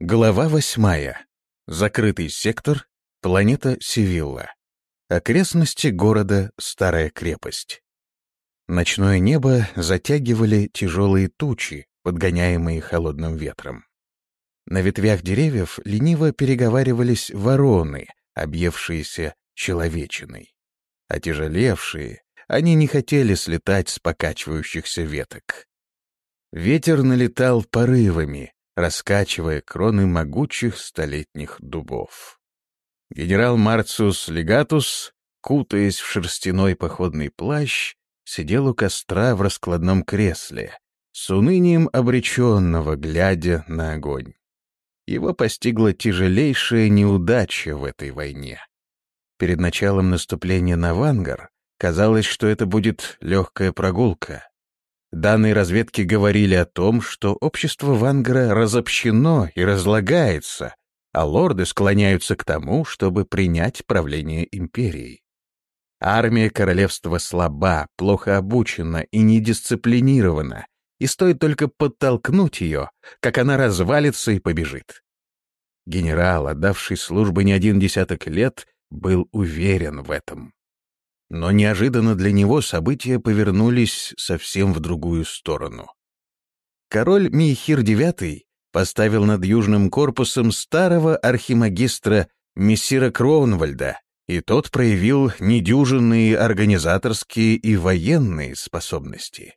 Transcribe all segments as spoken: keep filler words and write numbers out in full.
Глава восьмая. Закрытый сектор. Планета Севилла. Окрестности города Старая крепость. Ночное небо затягивали тяжелые тучи, подгоняемые холодным ветром. На ветвях деревьев лениво переговаривались вороны, объевшиеся человечиной. Отяжелевшие, они не хотели слетать с покачивающихся веток. Ветер налетал порывами, раскачивая кроны могучих столетних дубов. Генерал Марциус Легатус, кутаясь в шерстяной походный плащ, сидел у костра в раскладном кресле, с унынием обреченного, глядя на огонь. Его постигла тяжелейшая неудача в этой войне. Перед началом наступления на Вангар казалось, что это будет легкая прогулка. Данные разведки говорили о том, что общество Вангара разобщено и разлагается, а лорды склоняются к тому, чтобы принять правление империей. Армия королевства слаба, плохо обучена и недисциплинирована, и стоит только подтолкнуть ее, как она развалится и побежит. Генерал, отдавший службу не один десяток лет, был уверен в этом. Но неожиданно для него события повернулись совсем в другую сторону. Король Мейхир девятый поставил над южным корпусом старого архимагистра мессира Кроунвальда, и тот проявил недюжинные организаторские и военные способности.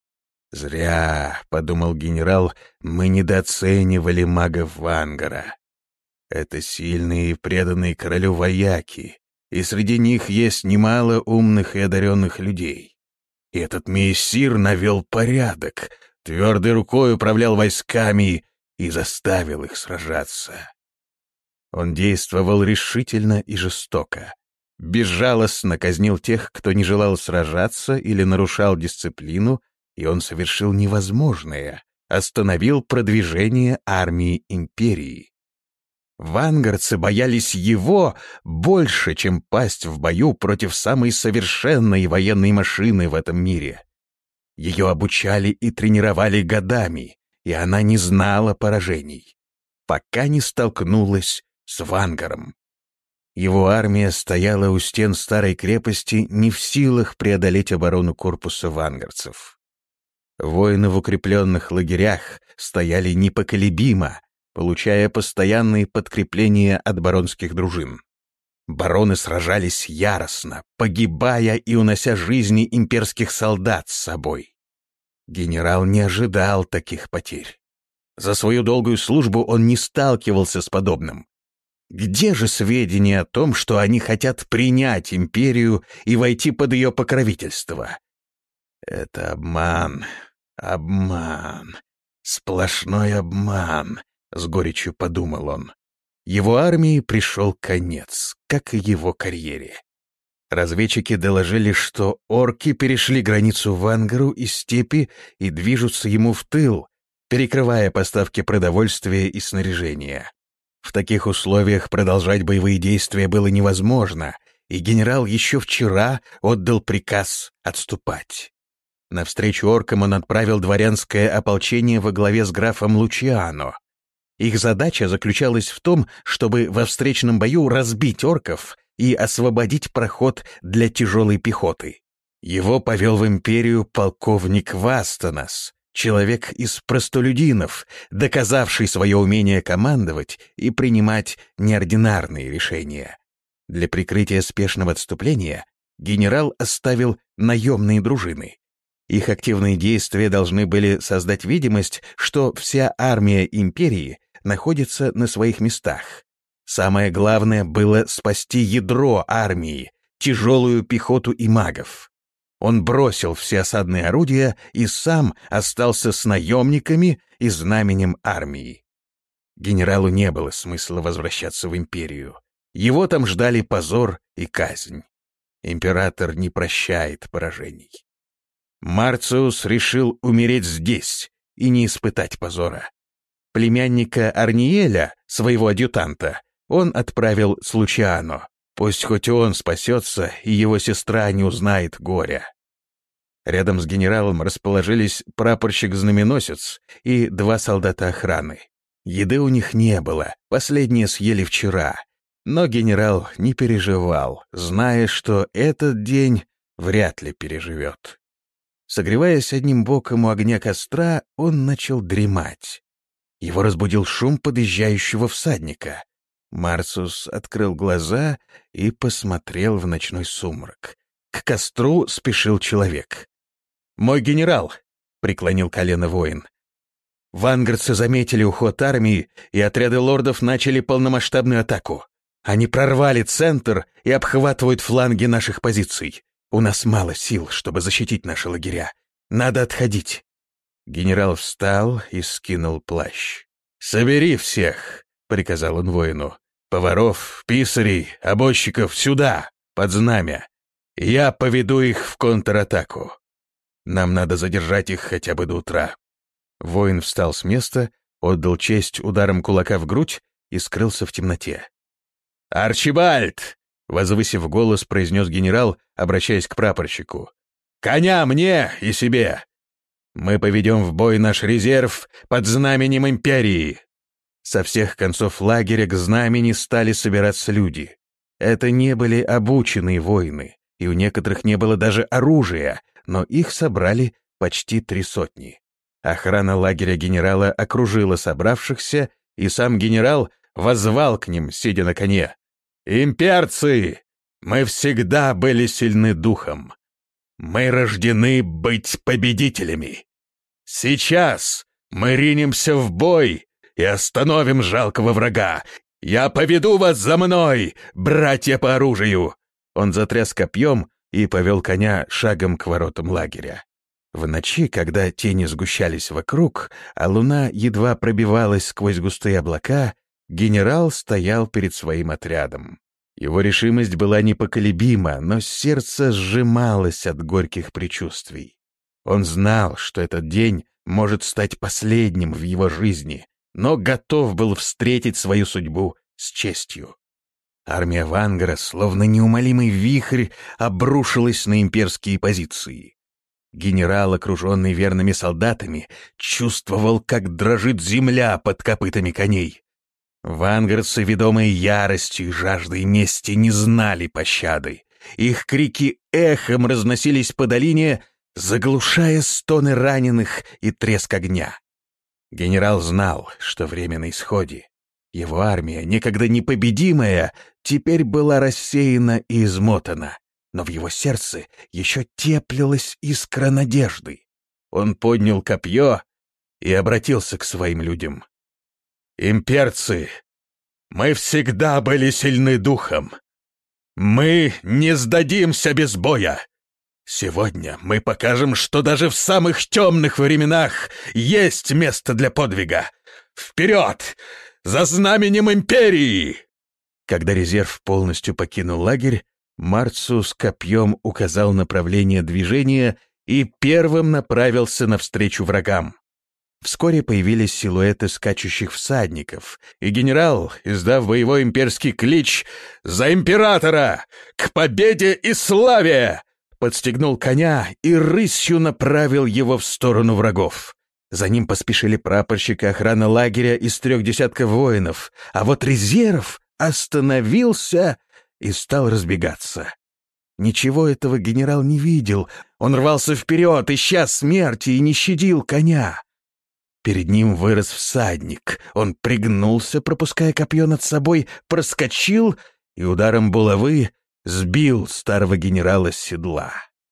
«Зря», — подумал генерал, — «мы недооценивали магов Вангара. Это сильные и преданные королю вояки, и среди них есть немало умных и одаренных людей. И этот мессир навел порядок, твердой рукой управлял войсками и заставил их сражаться. Он действовал решительно и жестоко, безжалостно казнил тех, кто не желал сражаться или нарушал дисциплину, и он совершил невозможное, остановил продвижение армии империи. Вангардцы боялись его больше, чем пасть в бою против самой совершенной военной машины в этом мире. Ее обучали и тренировали годами, и она не знала поражений, пока не столкнулась с Вангаром. Его армия стояла у стен старой крепости, не в силах преодолеть оборону корпуса вангардцев. Воины в укрепленных лагерях стояли непоколебимо, получая постоянные подкрепления от баронских дружин. Бароны сражались яростно, погибая и унося жизни имперских солдат с собой. Генерал не ожидал таких потерь. За свою долгую службу он не сталкивался с подобным. Где же сведения о том, что они хотят принять империю и войти под ее покровительство? Это обман, обман, сплошной обман. С горечью подумал он. Его армии пришел конец, как и его карьере. Разведчики доложили, что орки перешли границу Вангару из степи и движутся ему в тыл, перекрывая поставки продовольствия и снаряжения. В таких условиях продолжать боевые действия было невозможно, и генерал еще вчера отдал приказ отступать. Навстречу оркам он отправил дворянское ополчение во главе с графом Лучиано. Их задача заключалась в том, чтобы во встречном бою разбить орков и освободить проход для тяжелой пехоты. Его повел в империю полковник Вастонас, человек из простолюдинов, доказавший свое умение командовать и принимать неординарные решения. Для прикрытия спешного отступления генерал оставил наемные дружины. Их активные действия должны были создать видимость, что вся армия империи находится на своих местах. Самое главное было спасти ядро армии, тяжелую пехоту и магов. Он бросил все осадные орудия и сам остался с наемниками и знаменем армии. Генералу не было смысла возвращаться в империю. Его там ждали позор и казнь. Император не прощает поражений. Марциус решил умереть здесь и не испытать позора. Племянника Арниеля, своего адъютанта, он отправил с Лучиано. Пусть хоть он спасется, и его сестра не узнает горя. Рядом с генералом расположились прапорщик-знаменосец и два солдата охраны. Еды у них не было, последнее съели вчера. Но генерал не переживал, зная, что этот день вряд ли переживет. Согреваясь одним боком у огня костра, он начал дремать. Его разбудил шум подъезжающего всадника. Марсус открыл глаза и посмотрел в ночной сумрак. К костру спешил человек. «Мой генерал!» — преклонил колено воин. «Вангардцы заметили уход армии, и отряды лордов начали полномасштабную атаку. Они прорвали центр и обхватывают фланги наших позиций. У нас мало сил, чтобы защитить наши лагеря. Надо отходить». Генерал встал и скинул плащ. «Собери всех!» — приказал он воину. «Поваров, писарей, обозчиков сюда, под знамя. Я поведу их в контратаку. Нам надо задержать их хотя бы до утра». Воин встал с места, отдал честь ударом кулака в грудь и скрылся в темноте. «Арчибальд!» — возвысив голос, произнес генерал, обращаясь к прапорщику. «Коня мне и себе! Мы поведем в бой наш резерв под знаменем империи!» Со всех концов лагеря к знамени стали собираться люди. Это не были обученные воины, и у некоторых не было даже оружия, но их собрали почти три сотни. Охрана лагеря генерала окружила собравшихся, и сам генерал воззвал к ним, сидя на коне. «Имперцы! Мы всегда были сильны духом. Мы рождены быть победителями. Сейчас мы ринемся в бой и остановим жалкого врага. Я поведу вас за мной, братья по оружию!» Он затряс копьем и повел коня шагом к воротам лагеря. В ночи, когда тени сгущались вокруг, а луна едва пробивалась сквозь густые облака, генерал стоял перед своим отрядом. Его решимость была непоколебима, но сердце сжималось от горьких предчувствий. Он знал, что этот день может стать последним в его жизни, но готов был встретить свою судьбу с честью. Армия Вангара, словно неумолимый вихрь, обрушилась на имперские позиции. Генерал, окруженный верными солдатами, чувствовал, как дрожит земля под копытами коней. Вангардцы, ведомые яростью и жаждой мести, не знали пощады. Их крики эхом разносились по долине, заглушая стоны раненых и треск огня. Генерал знал, что время на исходе. Его армия, некогда непобедимая, теперь была рассеяна и измотана, но в его сердце еще теплилась искра надежды. Он поднял копье и обратился к своим людям. «Имперцы, мы всегда были сильны духом. Мы не сдадимся без боя. Сегодня мы покажем, что даже в самых темных временах есть место для подвига. Вперед! За знаменем империи!» Когда резерв полностью покинул лагерь, Марсус копьем указал направление движения и первым направился навстречу врагам. Вскоре появились силуэты скачущих всадников, и генерал, издав боевой имперский клич «За императора! К победе и славе!», подстегнул коня и рысью направил его в сторону врагов. За ним поспешили прапорщик и охрана лагеря из трех десятков воинов, а вот резерв остановился и стал разбегаться. Ничего этого генерал не видел, он рвался вперед, ища смерти, и не щадил коня. Перед ним вырос всадник, он пригнулся, пропуская копье над собой, проскочил и ударом булавы сбил старого генерала с седла.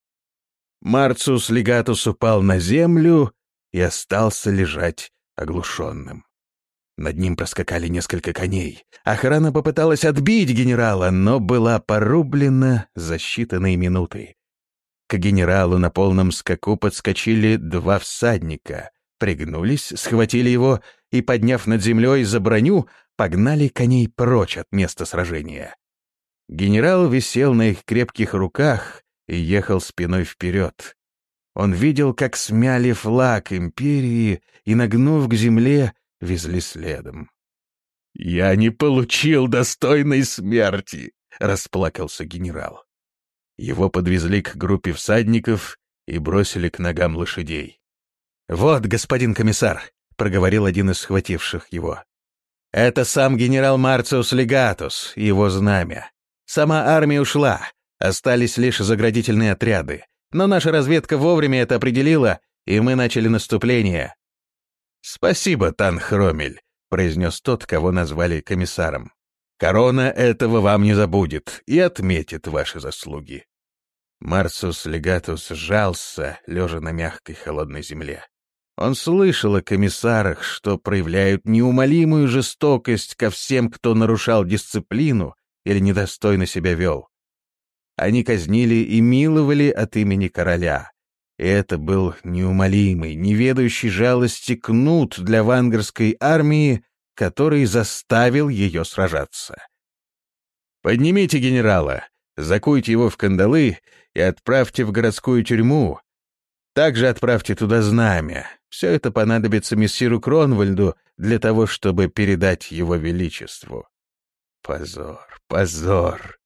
Марциус Легатус упал на землю и остался лежать оглушенным. Над ним проскакали несколько коней. Охрана попыталась отбить генерала, но была порублена за считанные минуты. К генералу на полном скаку подскочили два всадника, пригнулись, схватили его и, подняв над землей за броню, погнали коней прочь от места сражения. Генерал висел на их крепких руках и ехал спиной вперед. Он видел, как смяли флаг империи и, нагнув к земле, везли следом. «Я не получил достойной смерти!» — расплакался генерал. Его подвезли к группе всадников и бросили к ногам лошадей. «Вот, господин комиссар, — проговорил один из схвативших его. «Это сам генерал Марциус Легатус и его знамя. Сама армия ушла, остались лишь заградительные отряды, но наша разведка вовремя это определила, и мы начали наступление». «Спасибо, Танхромель», — произнес тот, кого назвали комиссаром. «Корона этого вам не забудет и отметит ваши заслуги». Марциус Легатус сжался, лежа на мягкой холодной земле. Он слышал о комиссарах, что проявляют неумолимую жестокость ко всем, кто нарушал дисциплину или недостойно себя вел. Они казнили и миловали от имени короля. И это был неумолимый, неведающий жалости кнут для вангарской армии, который заставил ее сражаться. «Поднимите генерала, закуйте его в кандалы и отправьте в городскую тюрьму. Также отправьте туда знамя. Все это понадобится мессиру Кронвальду для того, чтобы передать его величеству». «Позор, позор!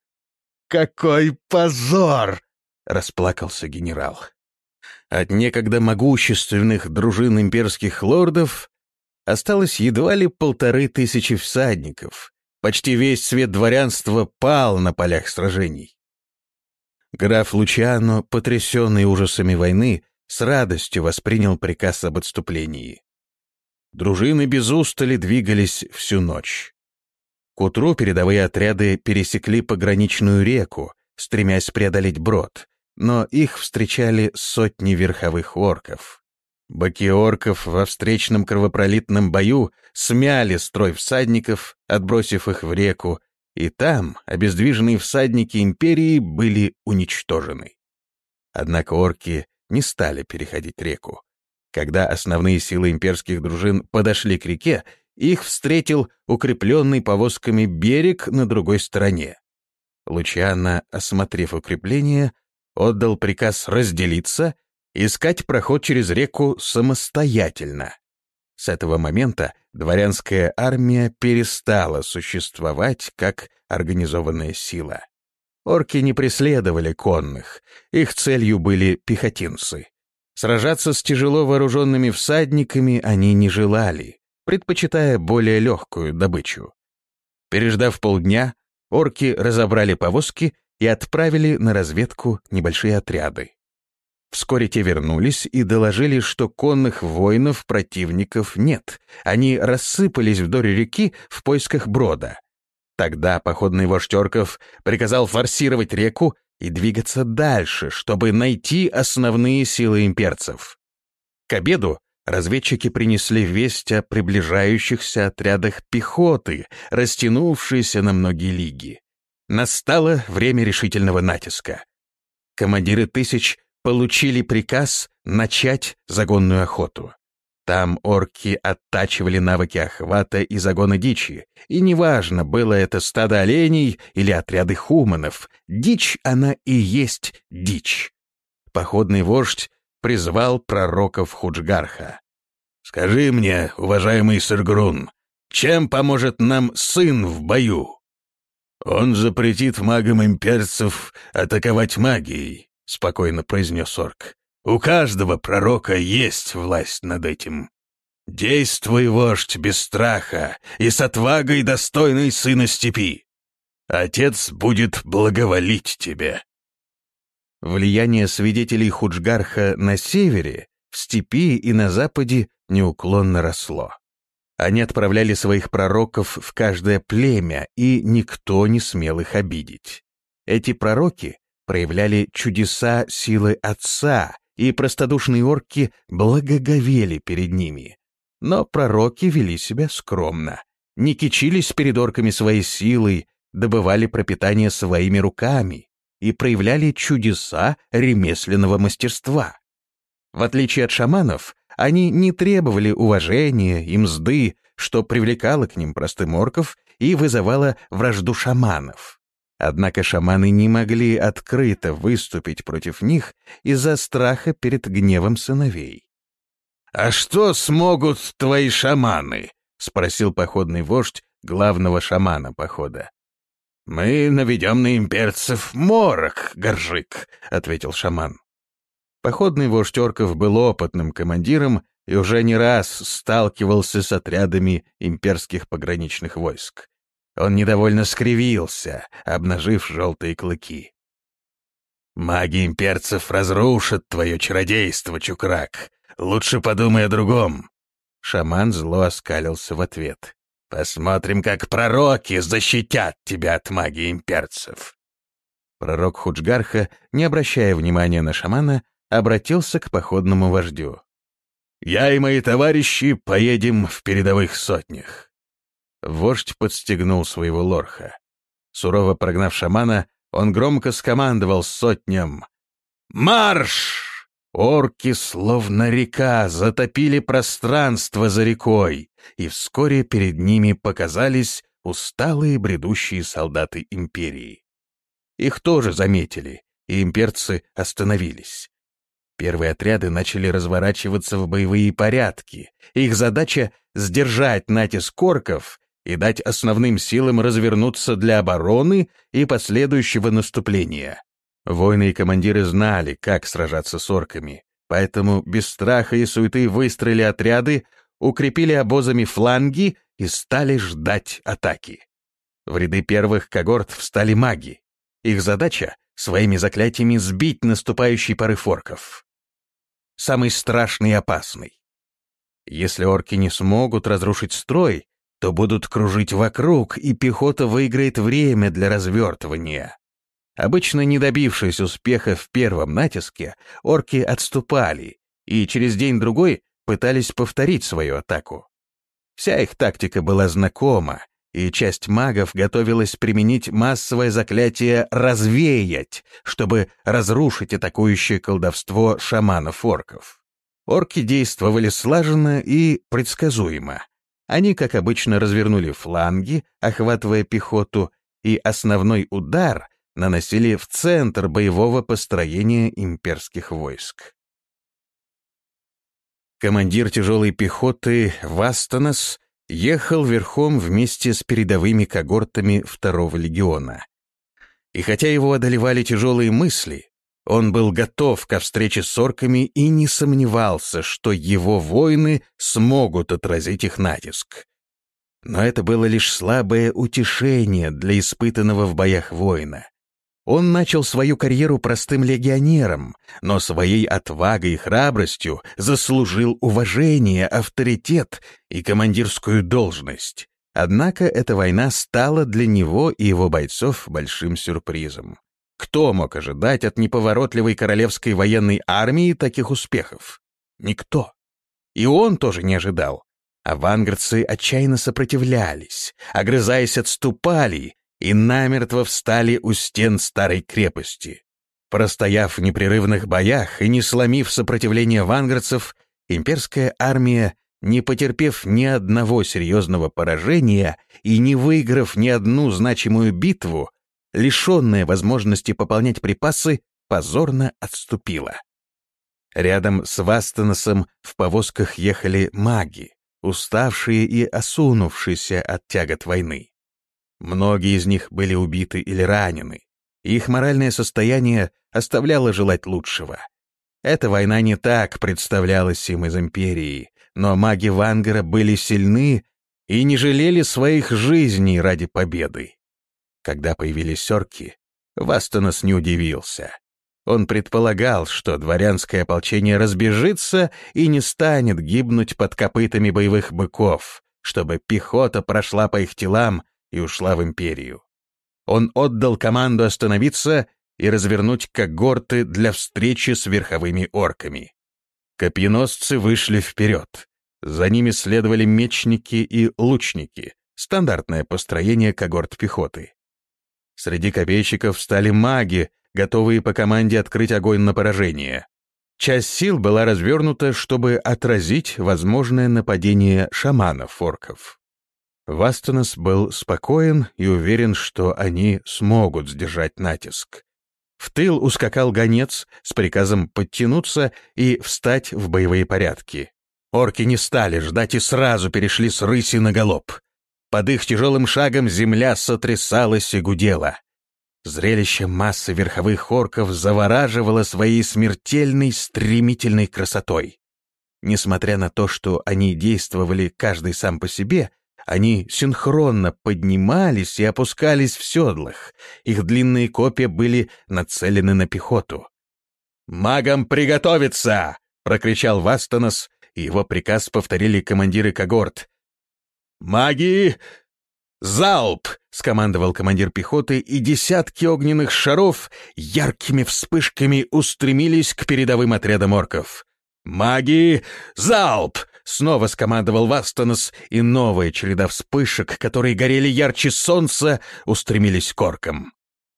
Какой позор!» — расплакался генерал. От некогда могущественных дружин имперских лордов осталось едва ли полторы тысячи всадников. Почти весь свет дворянства пал на полях сражений. Граф Лучиано, потрясенный ужасами войны, с радостью воспринял приказ об отступлении. Дружины без устали двигались всю ночь. К утру передовые отряды пересекли пограничную реку, стремясь преодолеть брод, но их встречали сотни верховых орков. Быки орков во встречном кровопролитном бою смяли строй всадников, отбросив их в реку, и там обездвиженные всадники империи были уничтожены. Однако орки не стали переходить реку. Когда основные силы имперских дружин подошли к реке, их встретил укрепленный повозками берег на другой стороне. Лучиано, осмотрев укрепление, отдал приказ разделиться, искать проход через реку самостоятельно. С этого момента дворянская армия перестала существовать как организованная сила. Орки не преследовали конных, их целью были пехотинцы. Сражаться с тяжело вооруженными всадниками они не желали, предпочитая более легкую добычу. Переждав полдня, орки разобрали повозки и отправили на разведку небольшие отряды. Вскоре те вернулись и доложили, что конных воинов противников нет, они рассыпались вдоль реки в поисках брода. Тогда походный вождь орков приказал форсировать реку и двигаться дальше, чтобы найти основные силы имперцев. К обеду разведчики принесли весть о приближающихся отрядах пехоты, растянувшейся на многие лиги. Настало время решительного натиска. Командиры тысяч получили приказ начать загонную охоту. Там орки оттачивали навыки охвата и загона дичи, и неважно, было это стадо оленей или отряды хуманов, дичь она и есть дичь. Походный вождь призвал пророков Худжгарха. «Скажи мне, уважаемый Сыргрун, чем поможет нам сын в бою?» «Он запретит магам имперцев атаковать магией», — спокойно произнес орк. «У каждого пророка есть власть над этим. Действуй, вождь, без страха и с отвагой, достойной сына степи. Отец будет благоволить тебе». Влияние свидетелей Худжгарха на севере, в степи и на западе неуклонно росло. Они отправляли своих пророков в каждое племя, и никто не смел их обидеть. Эти пророки проявляли чудеса силы отца, и простодушные орки благоговели перед ними. Но пророки вели себя скромно, не кичились перед орками своей силой, добывали пропитание своими руками и проявляли чудеса ремесленного мастерства. В отличие от шаманов, они не требовали уважения и мзды, что привлекало к ним простым орков и вызывало вражду шаманов. Однако шаманы не могли открыто выступить против них из-за страха перед гневом сыновей. «А что смогут твои шаманы?» — спросил походный вождь главного шамана похода. «Мы наведем на имперцев морок, Горжик», — ответил шаман. Походный вождь орков был опытным командиром и уже не раз сталкивался с отрядами имперских пограничных войск. Он недовольно скривился, обнажив желтые клыки. «Маги имперцев разрушат твое чародейство, чукрак. Лучше подумай о другом». Шаман зло оскалился в ответ. «Посмотрим, как пророки защитят тебя от магии имперцев». Пророк Худжгарха, не обращая внимания на шамана, обратился к походному вождю. «Я и мои товарищи поедем в передовых сотнях». Вождь подстегнул своего лорха. Сурово прогнав шамана, он громко скомандовал сотням: «Марш!» Орки, словно река, затопили пространство за рекой, и вскоре перед ними показались усталые бредущие солдаты империи. Их тоже заметили, и имперцы остановились. Первые отряды начали разворачиваться в боевые порядки. Их задача — сдержать натиск орков и дать основным силам развернуться для обороны и последующего наступления. Воины и командиры знали, как сражаться с орками, поэтому без страха и суеты выстроили отряды, укрепили обозами фланги и стали ждать атаки. В ряды первых когорт встали маги. Их задача — своими заклятиями сбить наступающий порыв орков. Самый страшный и опасный. Если орки не смогут разрушить строй, то будут кружить вокруг, и пехота выиграет время для развертывания. Обычно, не добившись успеха в первом натиске, орки отступали и через день-другой пытались повторить свою атаку. Вся их тактика была знакома, и часть магов готовилась применить массовое заклятие «развеять», чтобы разрушить атакующее колдовство шаманов-орков. Орки действовали слаженно и предсказуемо. Они, как обычно, развернули фланги, охватывая пехоту, и основной удар наносили в центр боевого построения имперских войск. Командир тяжелой пехоты Вастанос ехал верхом вместе с передовыми когортами второго легиона. И хотя его одолевали тяжелые мысли, он был готов ко встрече с орками и не сомневался, что его воины смогут отразить их натиск. Но это было лишь слабое утешение для испытанного в боях воина. Он начал свою карьеру простым легионером, но своей отвагой и храбростью заслужил уважение, авторитет и командирскую должность. Однако эта война стала для него и его бойцов большим сюрпризом. Кто мог ожидать от неповоротливой королевской военной армии таких успехов? Никто. И он тоже не ожидал. А вангардцы отчаянно сопротивлялись, огрызаясь, отступали и намертво встали у стен старой крепости. Простояв в непрерывных боях и не сломив сопротивление вангардцев, имперская армия, не потерпев ни одного серьезного поражения и не выиграв ни одну значимую битву, лишенная возможности пополнять припасы, позорно отступила. Рядом с Вастаносом в повозках ехали маги, уставшие и осунувшиеся от тягот войны. Многие из них были убиты или ранены. Их моральное состояние оставляло желать лучшего. Эта война не так представлялась им из империи, но маги Вангара были сильны и не жалели своих жизней ради победы. Когда появились орки, Вастанос не удивился. Он предполагал, что дворянское ополчение разбежится и не станет гибнуть под копытами боевых быков, чтобы пехота прошла по их телам и ушла в империю. Он отдал команду остановиться и развернуть когорты для встречи с верховыми орками. Копьеносцы вышли вперед. За ними следовали мечники и лучники, стандартное построение когорт пехоты. Среди копейщиков встали маги, готовые по команде открыть огонь на поражение. Часть сил была развернута, чтобы отразить возможное нападение шаманов-орков. Вастанос был спокоен и уверен, что они смогут сдержать натиск. В тыл ускакал гонец с приказом подтянуться и встать в боевые порядки. Орки не стали ждать и сразу перешли с рыси на галоп. Под их тяжелым шагом земля сотрясалась и гудела. Зрелище массы верховых орков завораживало своей смертельной, стремительной красотой. Несмотря на то, что они действовали каждый сам по себе, они синхронно поднимались и опускались в седлах. Их длинные копья были нацелены на пехоту. «Магам приготовиться!» — прокричал Вастонос, и его приказ повторили командиры когорт. «Маги! Залп!» — скомандовал командир пехоты, и десятки огненных шаров яркими вспышками устремились к передовым отрядам орков. «Маги! Залп!» — снова скомандовал Вастонос, и новая череда вспышек, которые горели ярче солнца, устремились к оркам.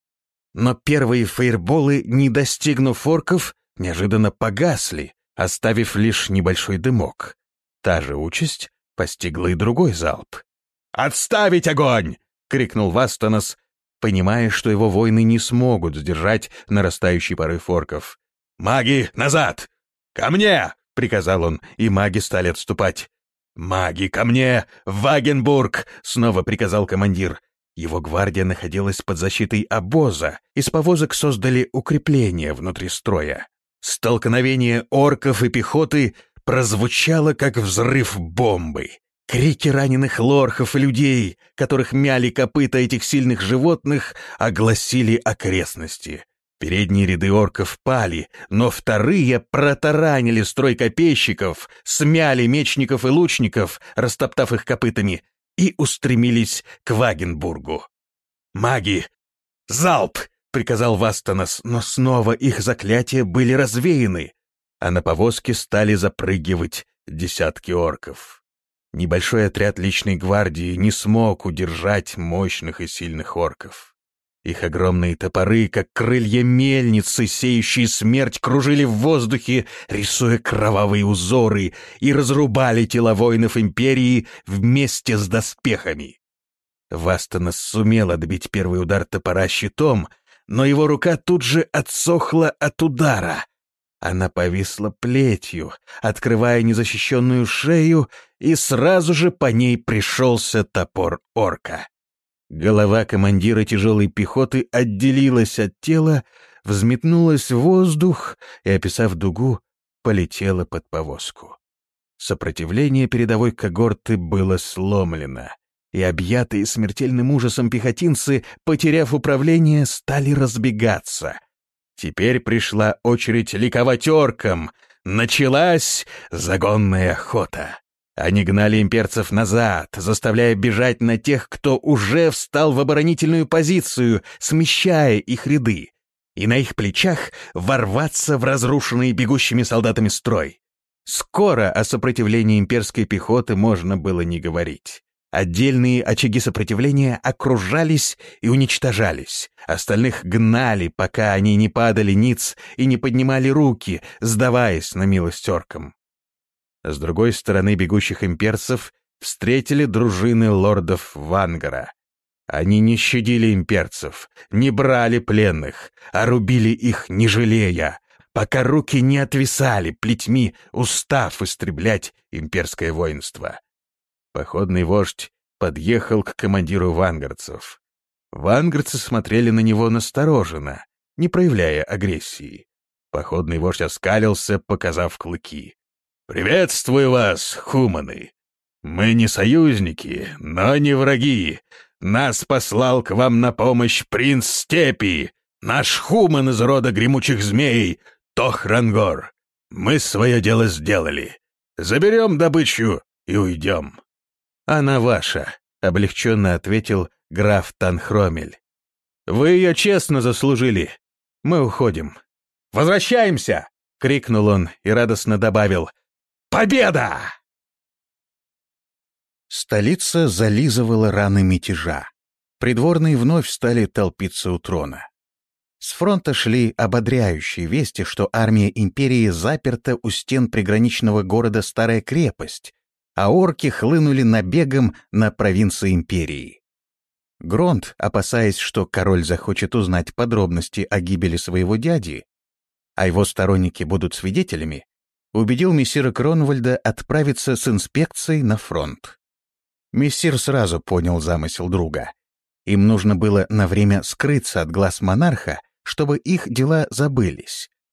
Но первые фейерболы, не достигнув орков, неожиданно погасли, оставив лишь небольшой дымок. Та же участь постигла и другой залп. «Отставить огонь!» — крикнул Вастонос, понимая, что его воины не смогут сдержать нарастающий порыв орков. «Маги, назад! Ко мне!» — приказал он, и маги стали отступать. «Маги, ко мне! В Вагенбург!» — снова приказал командир. Его гвардия находилась под защитой обоза, из повозок создали укрепления внутри строя. Столкновение орков и пехоты прозвучало, как взрыв бомбы. Крики раненых лорхов и людей, которых мяли копыта этих сильных животных, огласили окрестности. Передние ряды орков пали, но вторые протаранили строй копейщиков, смяли мечников и лучников, растоптав их копытами, и устремились к Вагенбургу. «Маги! Залп!» — приказал Вастонос, но снова их заклятия были развеяны, а на повозке стали запрыгивать десятки орков. Небольшой отряд личной гвардии не смог удержать мощных и сильных орков. Их огромные топоры, как крылья мельницы, сеющие смерть, кружили в воздухе, рисуя кровавые узоры, и разрубали тела воинов империи вместе с доспехами. Вастонос сумел отбить первый удар топора щитом, но его рука тут же отсохла от удара. Она повисла плетью, открывая незащищенную шею, и сразу же по ней пришелся топор орка. Голова командира тяжелой пехоты отделилась от тела, взметнулась в воздух и, описав дугу, полетела под повозку. Сопротивление передовой когорты было сломлено, и объятые смертельным ужасом пехотинцы, потеряв управление, стали разбегаться. Теперь пришла очередь ликовать оркам. Началась загонная охота. Они гнали имперцев назад, заставляя бежать на тех, кто уже встал в оборонительную позицию, смещая их ряды, и на их плечах ворваться в разрушенный бегущими солдатами строй. Скоро о сопротивлении имперской пехоты можно было не говорить. Отдельные очаги сопротивления окружались и уничтожались, остальных гнали, пока они не падали ниц и не поднимали руки, сдаваясь на милость оркам. С другой стороны бегущих имперцев встретили дружины лордов Вангара. Они не щадили имперцев, не брали пленных, а рубили их не жалея, пока руки не отвисали плетьми, устав истреблять имперское воинство. Походный вождь подъехал к командиру вангарцев. Вангарцы смотрели на него настороженно, не проявляя агрессии. Походный вождь оскалился, показав клыки. «Приветствую вас, хуманы! Мы не союзники, но не враги. Нас послал к вам на помощь принц Степи, наш хуман из рода гремучих змей, Тохрангор. Мы свое дело сделали. Заберем добычу и уйдем». «Она ваша», — облегченно ответил граф Танхромель. «Вы ее честно заслужили. Мы уходим». «Возвращаемся!» — крикнул он и радостно добавил: «Победа!» Столица зализывала раны мятежа. Придворные вновь стали толпиться у трона. С фронта шли ободряющие вести, что армия империи заперта у стен приграничного города Старая Крепость, а орки хлынули набегом на провинции империи. Гронт, опасаясь, что король захочет узнать подробности о гибели своего дяди, а его сторонники будут свидетелями, убедил мессира Кронвальда отправиться с инспекцией на фронт. Мессир сразу понял замысел друга. Им нужно было на время скрыться от глаз монарха, чтобы их дела забылись.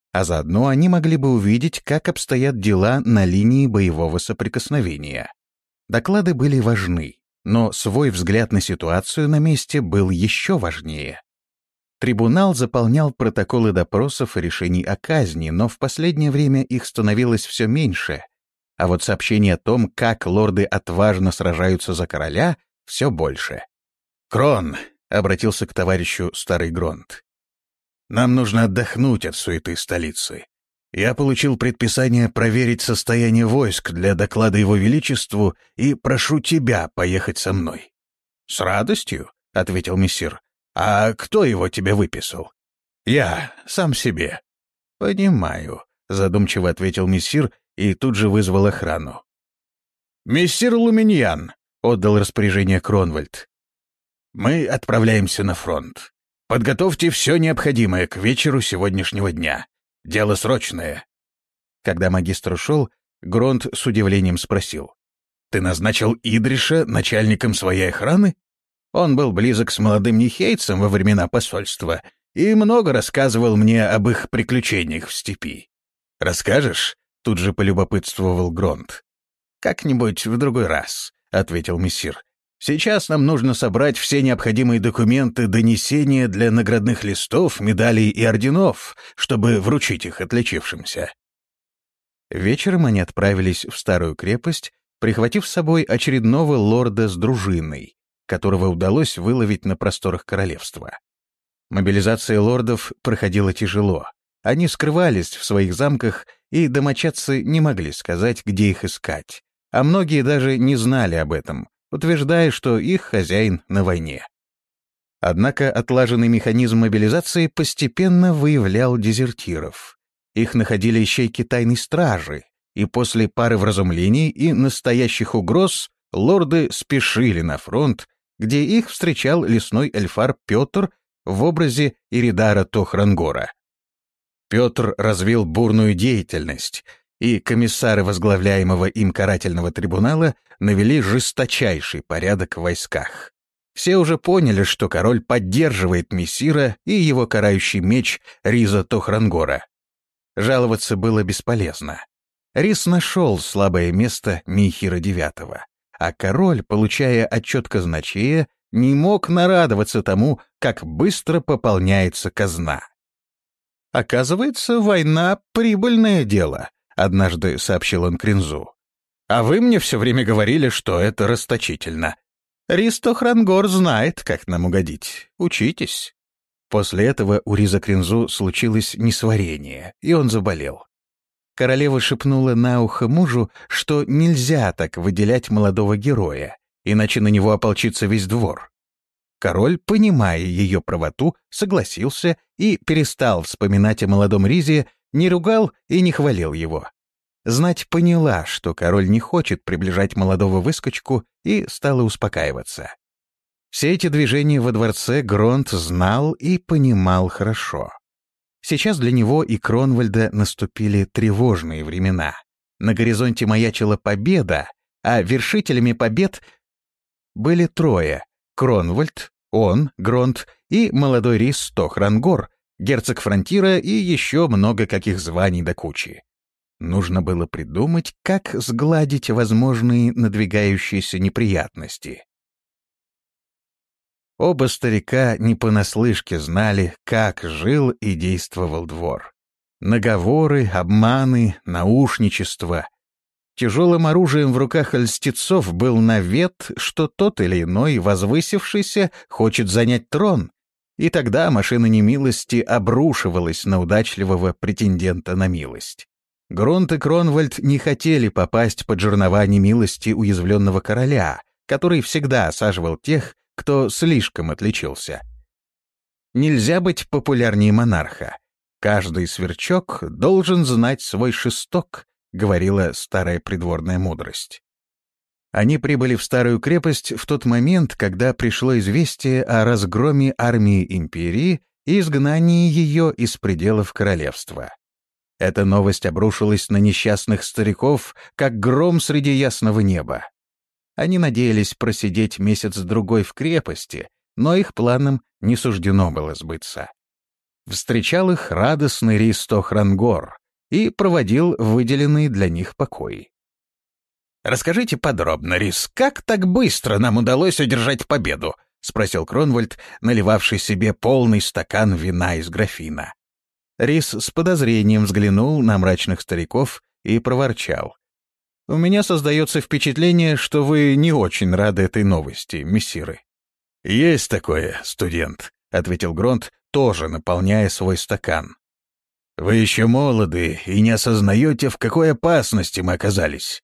а заодно они могли бы увидеть, как обстоят дела на линии боевого соприкосновения. Доклады были важны, но свой взгляд на ситуацию на месте был еще важнее. Трибунал заполнял протоколы допросов и решений о казни, но в последнее время их становилось все меньше, а вот сообщений о том, как лорды отважно сражаются за короля, все больше. «Крон», — обратился к товарищу старый Гронт, — «нам нужно отдохнуть от суеты столицы. Я получил предписание проверить состояние войск для доклада его величеству и прошу тебя поехать со мной». «С радостью», — ответил мессир. «А кто его тебе выписал?» «Я, сам себе». «Понимаю», — задумчиво ответил мессир и тут же вызвал охрану. «Мессир Луминьян», — отдал распоряжение Кронвальд, — «мы отправляемся на фронт. Подготовьте все необходимое к вечеру сегодняшнего дня. Дело срочное». Когда магистр ушел, Гронт с удивлением спросил: «Ты назначил Идриша начальником своей охраны?» Он был близок с молодым нихейцем во времена посольства и много рассказывал мне об их приключениях в степи. «Расскажешь?» — тут же полюбопытствовал Гронт. «Как-нибудь в другой раз», — ответил мессир. «Сейчас нам нужно собрать все необходимые документы донесения для наградных листов, медалей и орденов, чтобы вручить их отличившимся». Вечером они отправились в старую крепость, прихватив с собой очередного лорда с дружиной, которого удалось выловить на просторах королевства. Мобилизация лордов проходила тяжело. Они скрывались в своих замках, и домочадцы не могли сказать, где их искать, а многие даже не знали об этом, утверждая, что их хозяин на войне. Однако отлаженный механизм мобилизации постепенно выявлял дезертиров. Их находили ищейки тайной стражи, и после пары вразумлений и настоящих угроз лорды спешили на фронт, где их встречал лесной эльфар Петр в образе Иридара Тохрангора. Петр развил бурную деятельность, и комиссары возглавляемого им карательного трибунала навели жесточайший порядок в войсках. Все уже поняли, что король поддерживает мессира и его карающий меч Риза Тохрангора. Жаловаться было бесполезно. Риз нашел слабое место Михира девятого. А король, получая отчет казначея, не мог нарадоваться тому, как быстро пополняется казна. «Оказывается, война — прибыльное дело», — однажды сообщил он Кринзу. «А вы мне все время говорили, что это расточительно. Риз Тохрангор знает, как нам угодить. Учитесь». После этого у Риза Кринзу случилось несварение, и он заболел. Королева шепнула на ухо мужу, что нельзя так выделять молодого героя, иначе на него ополчится весь двор. Король, понимая ее правоту, согласился и перестал вспоминать о молодом Ризе, не ругал и не хвалил его. Знать поняла, что король не хочет приближать молодого выскочку, и стала успокаиваться. Все эти движения во дворце Гронт знал и понимал хорошо. Сейчас для него и Кронвальда наступили тревожные времена. На горизонте маячила победа, а вершителями побед были трое — Кронвальд, он, Гронт и молодой Рис Тохрангор, герцог Фронтира и еще много каких званий до кучи. Нужно было придумать, как сгладить возможные надвигающиеся неприятности. Оба старика не понаслышке знали, как жил и действовал двор. Наговоры, обманы, наушничество. Тяжелым оружием в руках льстецов был навет, что тот или иной возвысившийся хочет занять трон, и тогда машина немилости обрушивалась на удачливого претендента на милость. Гронт и Кронвальд не хотели попасть под жернова немилости уязвленного короля, который всегда осаживал тех, кто слишком отличился. Нельзя быть популярнее монарха. Каждый сверчок должен знать свой шесток, говорила старая придворная мудрость. Они прибыли в старую крепость в тот момент, когда пришло известие о разгроме армии империи и изгнании ее из пределов королевства. Эта новость обрушилась на несчастных стариков, как гром среди ясного неба. Они надеялись просидеть месяц-другой в крепости, но их планам не суждено было сбыться. встречал их радостный Рис Тохрангор и проводил выделенные для них покои. «Расскажите подробно, Рис, как так быстро нам удалось одержать победу?» — спросил Кронвальд, наливавший себе полный стакан вина из графина. Рис с подозрением взглянул на мрачных стариков и проворчал. «У меня создается впечатление, что вы не очень рады этой новости, мессиры». «Есть такое, студент», — ответил Гронт, тоже наполняя свой стакан. «Вы еще молоды и не осознаете, в какой опасности мы оказались.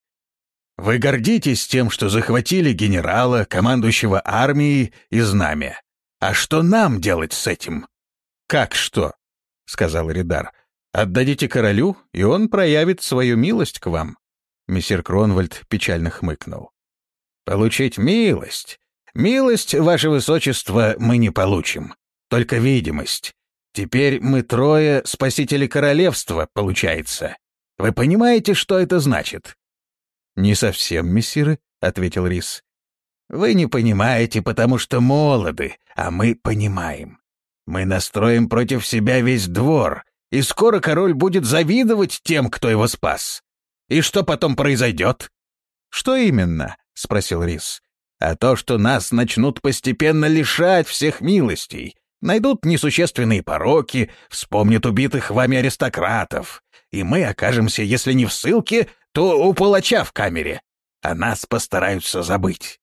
Вы гордитесь тем, что захватили генерала, командующего армией и знамя. А что нам делать с этим?» «Как что?» — сказал Эридар. «Отдадите королю, и он проявит свою милость к вам». Мессир Кронвальд печально хмыкнул. «Получить милость? Милость, ваше высочество, мы не получим. Только видимость. Теперь мы трое спасители королевства, получается. Вы понимаете, что это значит?» «Не совсем, мессиры», — ответил Рис. «Вы не понимаете, потому что молоды, а мы понимаем. Мы настроим против себя весь двор, и скоро король будет завидовать тем, кто его спас. И что потом произойдет?» «Что именно?» — спросил Рис. «А то, что нас начнут постепенно лишать всех милостей, найдут несущественные пороки, вспомнят убитых вами аристократов, и мы окажемся, если не в ссылке, то у палача в камере, а нас постараются забыть.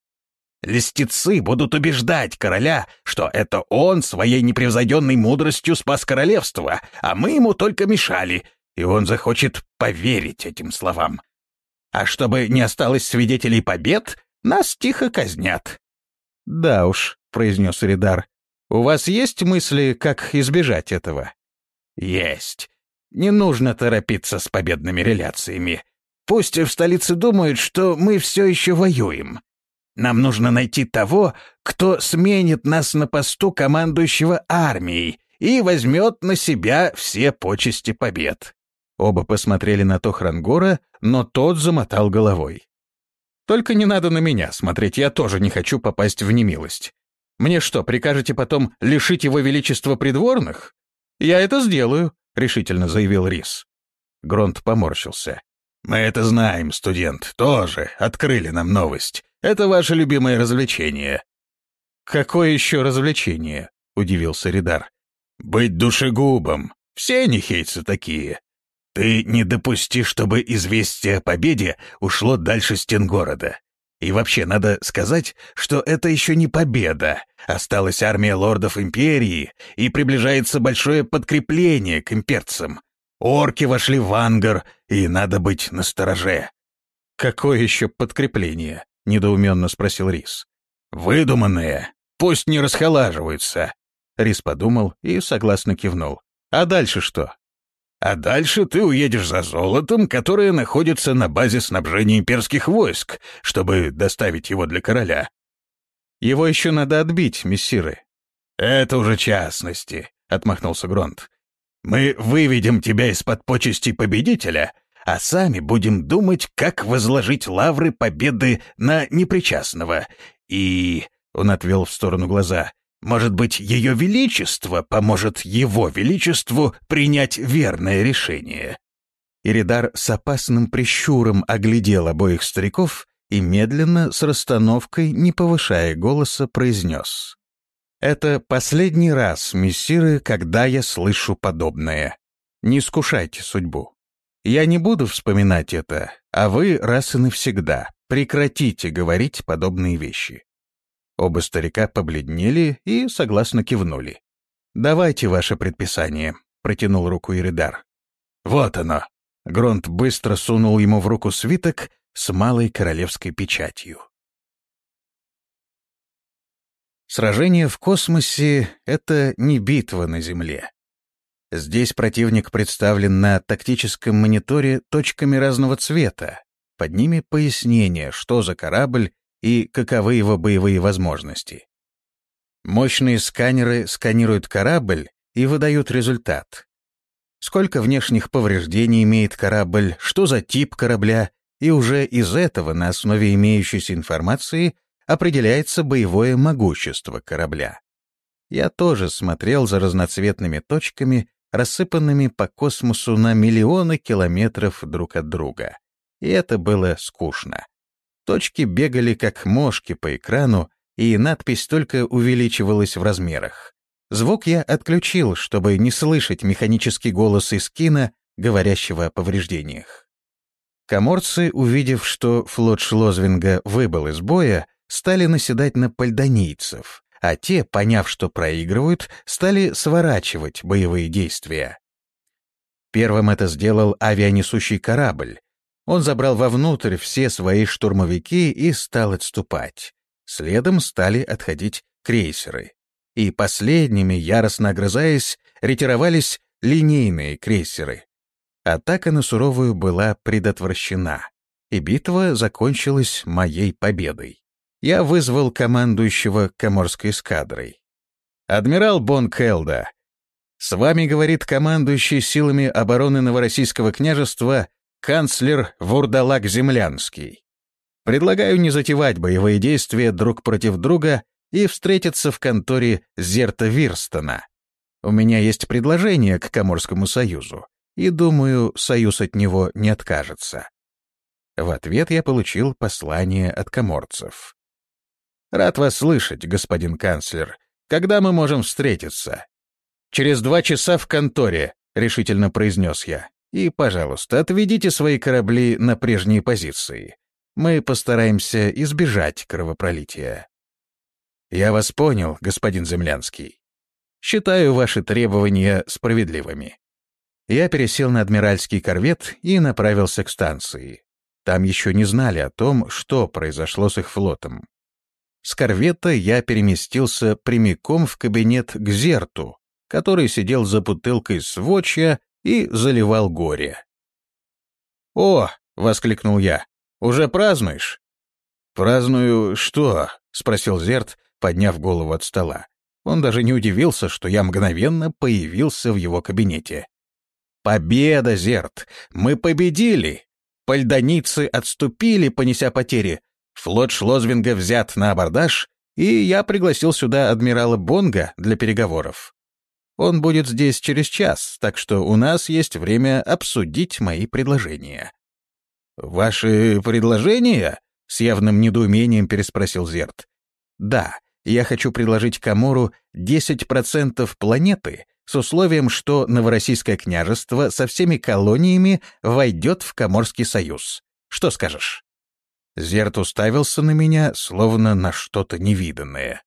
Льстецы будут убеждать короля, что это он своей непревзойденной мудростью спас королевство, а мы ему только мешали, и он захочет поверить этим словам. А чтобы не осталось свидетелей побед, нас тихо казнят». «Да уж», — произнес Эридар, — «у вас есть мысли, как избежать этого?» «Есть. Не нужно торопиться с победными реляциями. Пусть в столице думают, что мы все еще воюем. Нам нужно найти того, кто сменит нас на посту командующего армией и возьмет на себя все почести побед». Оба посмотрели на Тохрангора, но тот замотал головой. «Только не надо на меня смотреть, я тоже не хочу попасть в немилость. Мне что, прикажете потом лишить его величества придворных? Я это сделаю», — решительно заявил Рис. Гронт поморщился. «Мы это знаем, студент, тоже открыли нам новость. Это ваше любимое развлечение». «Какое еще развлечение?» — удивился Эридар. «Быть душегубом. Все нихейцы такие. Ты не допусти, чтобы известие о победе ушло дальше стен города. И вообще, надо сказать, что это еще не победа. Осталась армия лордов империи, и приближается большое подкрепление к имперцам. Орки вошли в ангар, и надо быть настороже». «Какое еще подкрепление?» — недоуменно спросил Рис. «Выдуманное. Пусть не расхолаживаются». Рис подумал и согласно кивнул. «А дальше что?» «А дальше ты уедешь за золотом, которое находится на базе снабжения имперских войск, чтобы доставить его для короля». «Его еще надо отбить, мессиры». «Это уже частности», — отмахнулся Гронт. «Мы выведем тебя из-под почестей победителя, а сами будем думать, как возложить лавры победы на непричастного. И...» — он отвел в сторону глаза. «Может быть, ее величество поможет его величеству принять верное решение». Эридар с опасным прищуром оглядел обоих стариков и медленно, с расстановкой, не повышая голоса, произнес. «Это последний раз, мессиры, когда я слышу подобное. Не искушайте судьбу. Я не буду вспоминать это, а вы раз и навсегда прекратите говорить подобные вещи». Оба старика побледнели и согласно кивнули. «Давайте ваше предписание», — протянул руку Эридар. «Вот оно». Гронт быстро сунул ему в руку свиток с малой королевской печатью. Сражение в космосе — это не битва на Земле. Здесь противник представлен на тактическом мониторе точками разного цвета. Под ними пояснение, что за корабль и каковы его боевые возможности. Мощные сканеры сканируют корабль и выдают результат. Сколько внешних повреждений имеет корабль, что за тип корабля, и уже из этого, на основе имеющейся информации, определяется боевое могущество корабля. Я тоже смотрел за разноцветными точками, рассыпанными по космосу на миллионы километров друг от друга. И это было скучно. Точки бегали как мошки по экрану, и надпись только увеличивалась в размерах. Звук я отключил, чтобы не слышать механический голос из кино, говорящего о повреждениях. Коморцы, увидев, что флот Шлозвинга выбыл из боя, стали наседать на пальдонийцев, а те, поняв, что проигрывают, стали сворачивать боевые действия. Первым это сделал авианесущий корабль. Он забрал вовнутрь все свои штурмовики и стал отступать. Следом стали отходить крейсеры. И последними, яростно огрызаясь, ретировались линейные крейсеры. Атака на Суровую была предотвращена, и битва закончилась моей победой. Я вызвал командующего Коморской эскадрой. «Адмирал Бон Келда, с вами говорит командующий силами обороны Новороссийского княжества канцлер Вурдалак-Землянский. Предлагаю не затевать боевые действия друг против друга и встретиться в конторе Зерта Вирстона. У меня есть предложение к Коморскому союзу, и, думаю, союз от него не откажется». В ответ я получил послание от коморцев. «Рад вас слышать, господин канцлер. Когда мы можем встретиться?» «Через два часа в конторе», — решительно произнес я. «И, пожалуйста, отведите свои корабли на прежние позиции. Мы постараемся избежать кровопролития». «Я вас понял, господин Землянский. Считаю ваши требования справедливыми». Я пересел на адмиральский корвет и направился к станции. Там еще не знали о том, что произошло с их флотом. С корвета я переместился прямиком в кабинет к Зерту, который сидел за бутылкой свочья и заливал горе. «О!» — воскликнул я. «Уже празднуешь?» «Праздную что?» — спросил Зерт, подняв голову от стола. Он даже не удивился, что я мгновенно появился в его кабинете. «Победа, Зерт! Мы победили! Пальдонийцы отступили, понеся потери. Флот Шлозвинга взят на абордаж, и я пригласил сюда адмирала Бонга для переговоров. Он будет здесь через час, так что у нас есть время обсудить мои предложения». «Ваши предложения?» — с явным недоумением переспросил Зерт. «Да, я хочу предложить Комору десять процентов планеты с условием, что Новороссийское княжество со всеми колониями войдет в Коморский союз. Что скажешь?» Зерт уставился на меня, словно на что-то невиданное.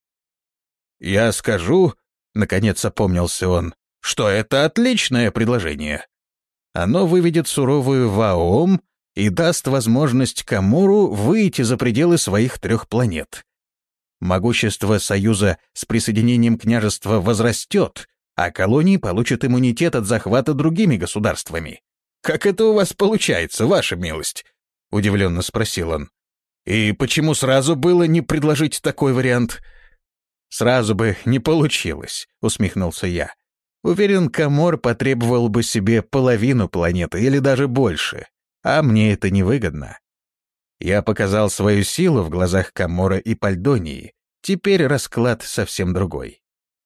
«Я скажу», — наконец опомнился он, — «что это отличное предложение. Оно выведет Суровую в Аом и даст возможность Комору выйти за пределы своих трех планет. Могущество союза с присоединением княжества возрастет, а колонии получат иммунитет от захвата другими государствами. Как это у вас получается, ваша милость?» — удивленно спросил он. «И почему сразу было не предложить такой вариант?» «Сразу бы не получилось», — усмехнулся я. «Уверен, Комор потребовал бы себе половину планеты или даже больше, а мне это невыгодно. Я показал свою силу в глазах Комора и Пальдонии, теперь расклад совсем другой.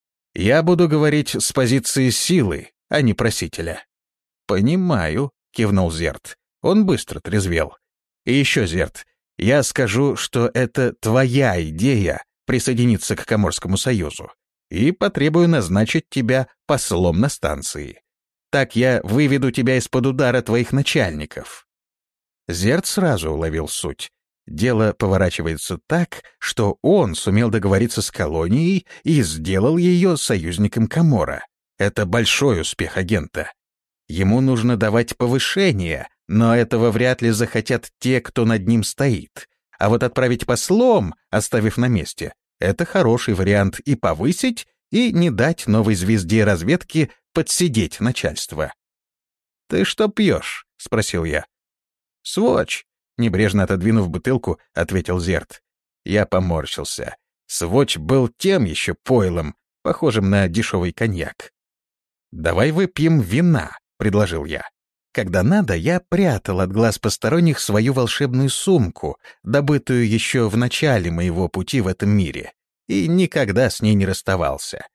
Я буду говорить с позиции силы, а не просителя». «Понимаю», — кивнул Зерт. Он быстро трезвел. «И еще, Зерт, я скажу, что это твоя идея присоединиться к Коморскому союзу, и потребую назначить тебя послом на станции. Так я выведу тебя из-под удара твоих начальников». Зерт сразу уловил суть. Дело поворачивается так, что он сумел договориться с колонией и сделал ее союзником Комора. Это большой успех агента. Ему нужно давать повышение, но этого вряд ли захотят те, кто над ним стоит. А вот отправить послом, оставив на месте, это хороший вариант и повысить, и не дать новой звезде разведки подсидеть начальство. «Ты что пьешь?» — спросил я. «Свотч», — небрежно отодвинув бутылку, ответил Зерт. Я поморщился. Свотч был тем еще пойлом, похожим на дешевый коньяк. «Давай выпьем вина», — предложил я. Когда надо, я прятал от глаз посторонних свою волшебную сумку, добытую еще в начале моего пути в этом мире, и никогда с ней не расставался.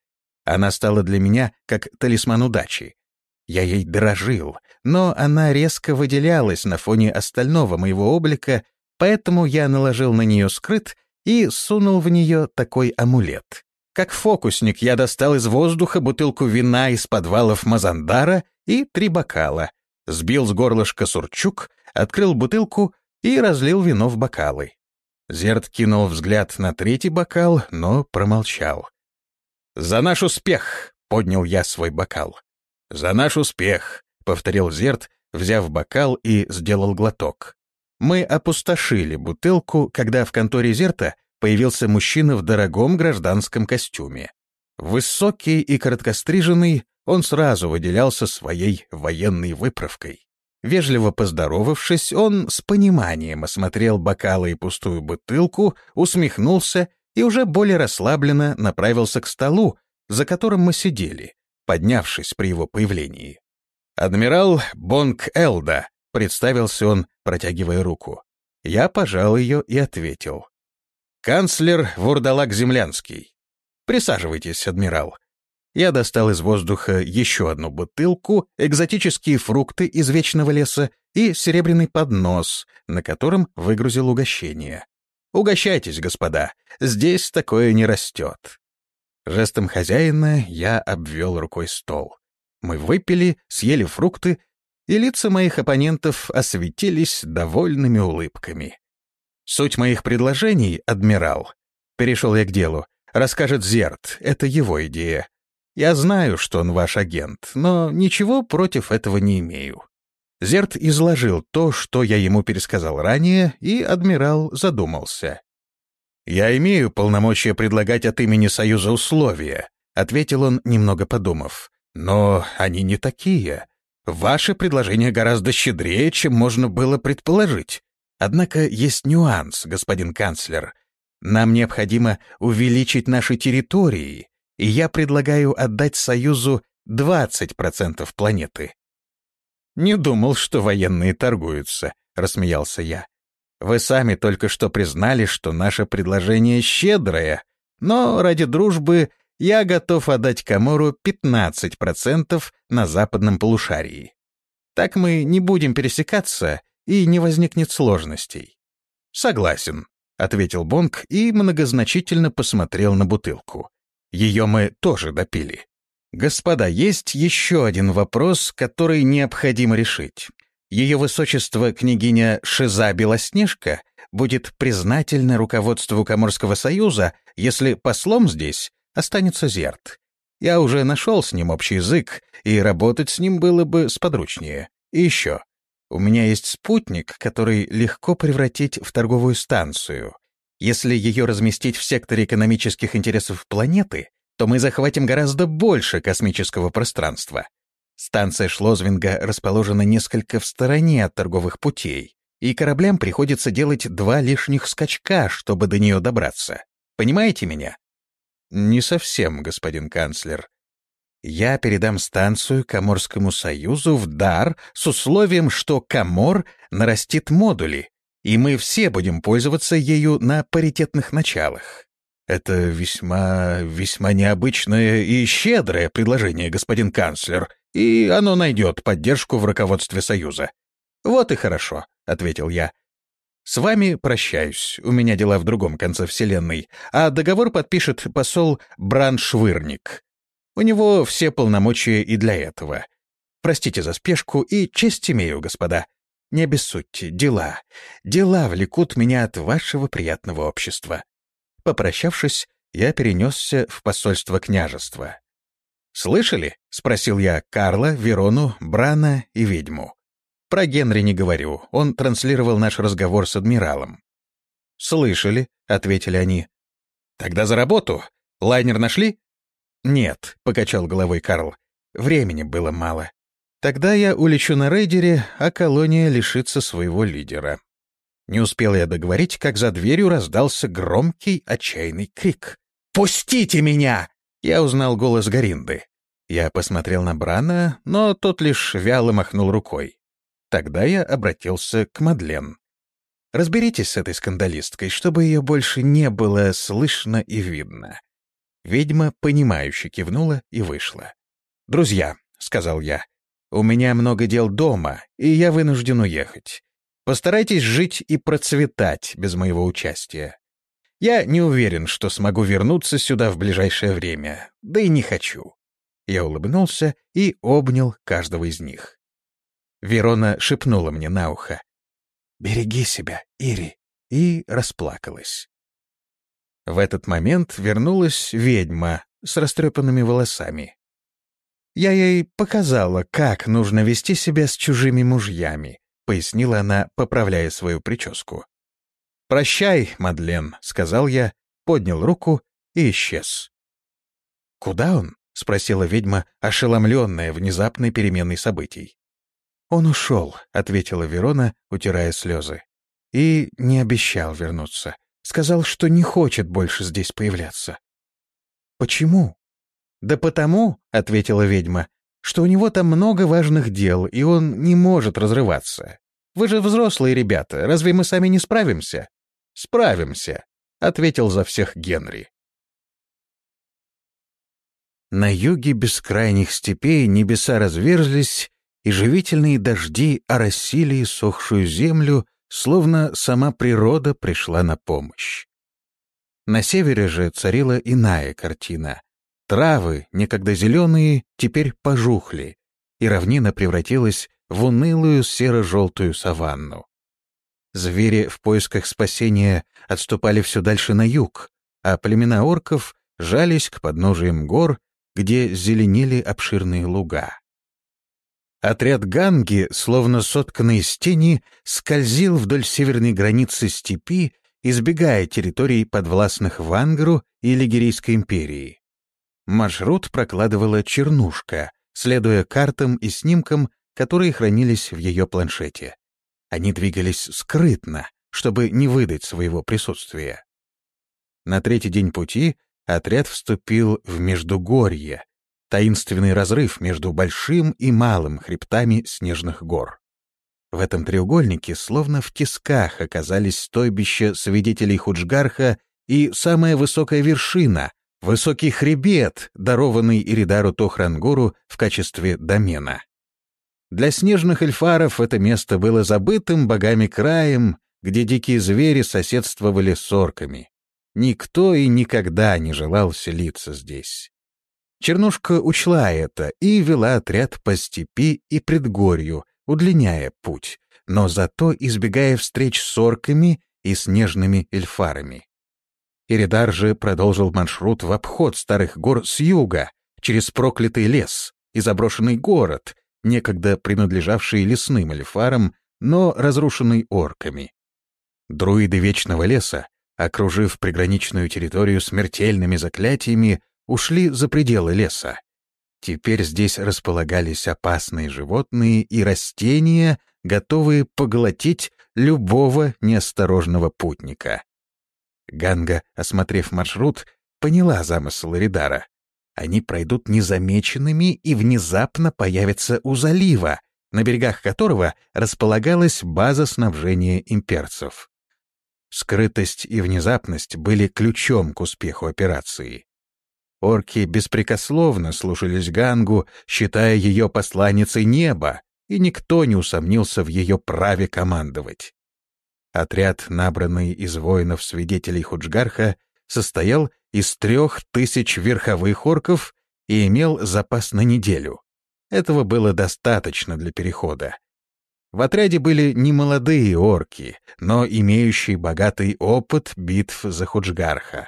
Она стала для меня как талисман удачи. Я ей дорожил, но она резко выделялась на фоне остального моего облика, поэтому я наложил на нее скрыт и сунул в нее такой амулет. Как фокусник я достал из воздуха бутылку вина из подвалов Мазандара и три бокала, сбил с горлышка сурчук, открыл бутылку и разлил вино в бокалы. Зерт кинул взгляд на третий бокал, но промолчал. «За наш успех!» — поднял я свой бокал. «За наш успех!» — повторил Зерт, взяв бокал и сделал глоток. Мы опустошили бутылку, когда в конторе Зерта появился мужчина в дорогом гражданском костюме. Высокий и короткостриженный, он сразу выделялся своей военной выправкой. Вежливо поздоровавшись, он с пониманием осмотрел бокалы и пустую бутылку, усмехнулся и уже более расслабленно направился к столу, за которым мы сидели, поднявшись при его появлении. «Адмирал Бонг Элда», — представился он, протягивая руку. Я пожал ее и ответил. «Канцлер Вурдалак-Землянский. Присаживайтесь, адмирал». Я достал из воздуха еще одну бутылку, экзотические фрукты из вечного леса и серебряный поднос, на котором выгрузил угощение. «Угощайтесь, господа, здесь такое не растет». Жестом хозяина я обвел рукой стол. Мы выпили, съели фрукты, и лица моих оппонентов осветились довольными улыбками. «Суть моих предложений, адмирал», — перешел я к делу, — «расскажет Зерт, это его идея. Я знаю, что он ваш агент, но ничего против этого не имею». Зерт изложил то, что я ему пересказал ранее, и адмирал задумался. «Я имею полномочия предлагать от имени Союза условия», — ответил он, немного подумав. «Но они не такие. Ваше предложение гораздо щедрее, чем можно было предположить. Однако есть нюанс, господин канцлер. Нам необходимо увеличить наши территории, и я предлагаю отдать Союзу двадцать процентов планеты». «Не думал, что военные торгуются», — рассмеялся я. «Вы сами только что признали, что наше предложение щедрое, но ради дружбы я готов отдать Камору пятнадцать процентов на западном полушарии. Так мы не будем пересекаться, и не возникнет сложностей». «Согласен», — ответил Бонг и многозначительно посмотрел на бутылку. Ее мы тоже допили. «Господа, есть еще один вопрос, который необходимо решить. Ее высочество княгиня Шиза Белоснежка будет признательна руководству Каморского союза, если послом здесь останется Зерт. Я уже нашел с ним общий язык, и работать с ним было бы сподручнее. И еще. У меня есть спутник, который легко превратить в торговую станцию. Если ее разместить в секторе экономических интересов планеты, то мы захватим гораздо больше космического пространства. Станция Шлозвинга расположена несколько в стороне от торговых путей, и кораблям приходится делать два лишних скачка, чтобы до нее добраться. Понимаете меня? Не совсем, господин канцлер. Я передам станцию Каморскому союзу в дар с условием, что Камор нарастит модули, и мы все будем пользоваться ею на паритетных началах. Это весьма, весьма необычное и щедрое предложение, господин канцлер, и оно найдет поддержку в руководстве Союза. Вот и хорошо, — ответил я. С вами прощаюсь, у меня дела в другом конце вселенной, а договор подпишет посол Браншвырник. У него все полномочия и для этого. Простите за спешку и честь имею, господа. Не обессудьте, дела. Дела влекут меня от вашего приятного общества. Попрощавшись, я перенесся в посольство княжества. «Слышали?» — спросил я Карла, Верону, Брана и ведьму. Про Генри не говорю, он транслировал наш разговор с адмиралом. «Слышали», — ответили они. «Тогда за работу. Лайнер нашли?» «Нет», — покачал головой Карл. «Времени было мало. Тогда я улечу на рейдере, а колония лишится своего лидера». Не успел я договорить, как за дверью раздался громкий отчаянный крик. «Пустите меня!» Я узнал голос Горинды. Я посмотрел на Брана, но тот лишь вяло махнул рукой. Тогда я обратился к Мадлен. «Разберитесь с этой скандалисткой, чтобы ее больше не было слышно и видно». Ведьма, понимающе кивнула и вышла. «Друзья», — сказал я, — «у меня много дел дома, и я вынужден уехать. Постарайтесь жить и процветать без моего участия. Я не уверен, что смогу вернуться сюда в ближайшее время, да и не хочу». Я улыбнулся и обнял каждого из них. Верона шепнула мне на ухо: «Береги себя, Ири», и расплакалась. В этот момент вернулась ведьма с растрепанными волосами. «Я ей показала, как нужно вести себя с чужими мужьями», — пояснила она, поправляя свою прическу. «Прощай, Мадлен», — сказал я, поднял руку и исчез. «Куда он?» — спросила ведьма, ошеломленная внезапной переменой событий. «Он ушел», — ответила Верона, утирая слезы. «И не обещал вернуться. Сказал, что не хочет больше здесь появляться». «Почему?» «Да потому», — ответила ведьма, «что у него там много важных дел, и он не может разрываться. Вы же взрослые ребята, разве мы сами не справимся?» «Справимся», — ответил за всех Генри. На юге бескрайних степей небеса разверзлись, и живительные дожди оросили иссохшую землю, словно сама природа пришла на помощь. На севере же царила иная картина. Травы, некогда зеленые, теперь пожухли, и равнина превратилась в унылую серо-желтую саванну. Звери в поисках спасения отступали все дальше на юг, а племена орков жались к подножиям гор, где зеленели обширные луга. Отряд Ганги, словно сотканный из тени, скользил вдоль северной границы степи, избегая территорий, подвластных Вангару и Лигерийской империи. Маршрут прокладывала Чернушка, следуя картам и снимкам, которые хранились в ее планшете. Они двигались скрытно, чтобы не выдать своего присутствия. На третий день пути отряд вступил в Междугорье, таинственный разрыв между большим и малым хребтами снежных гор. В этом треугольнике, словно в тисках, оказались стойбища свидетелей Худжгарха и самая высокая вершина, высокий хребет, дарованный Иридару Тохрангору в качестве домена. Для снежных эльфаров это место было забытым богами краем, где дикие звери соседствовали с орками. Никто и никогда не желал селиться здесь. Чернушка учла это и вела отряд по степи и предгорью, удлиняя путь, но зато избегая встреч с орками и снежными эльфарами. Иридар же продолжил маршрут в обход старых гор с юга, через проклятый лес и заброшенный город, некогда принадлежавший лесным эльфарам, но разрушенный орками. Друиды Вечного Леса, окружив приграничную территорию смертельными заклятиями, ушли за пределы леса. Теперь здесь располагались опасные животные и растения, готовые поглотить любого неосторожного путника. Ганга, осмотрев маршрут, поняла замысел Иридара. Они пройдут незамеченными и внезапно появятся у залива, на берегах которого располагалась база снабжения имперцев. Скрытость и внезапность были ключом к успеху операции. Орки беспрекословно слушались Гангу, считая ее посланницей неба, и никто не усомнился в ее праве командовать. Отряд, набранный из воинов-свидетелей Худжгарха, состоял из трех тысяч верховых орков и имел запас на неделю. Этого было достаточно для перехода. В отряде были немолодые орки, но имеющие богатый опыт битв за Худжгарха.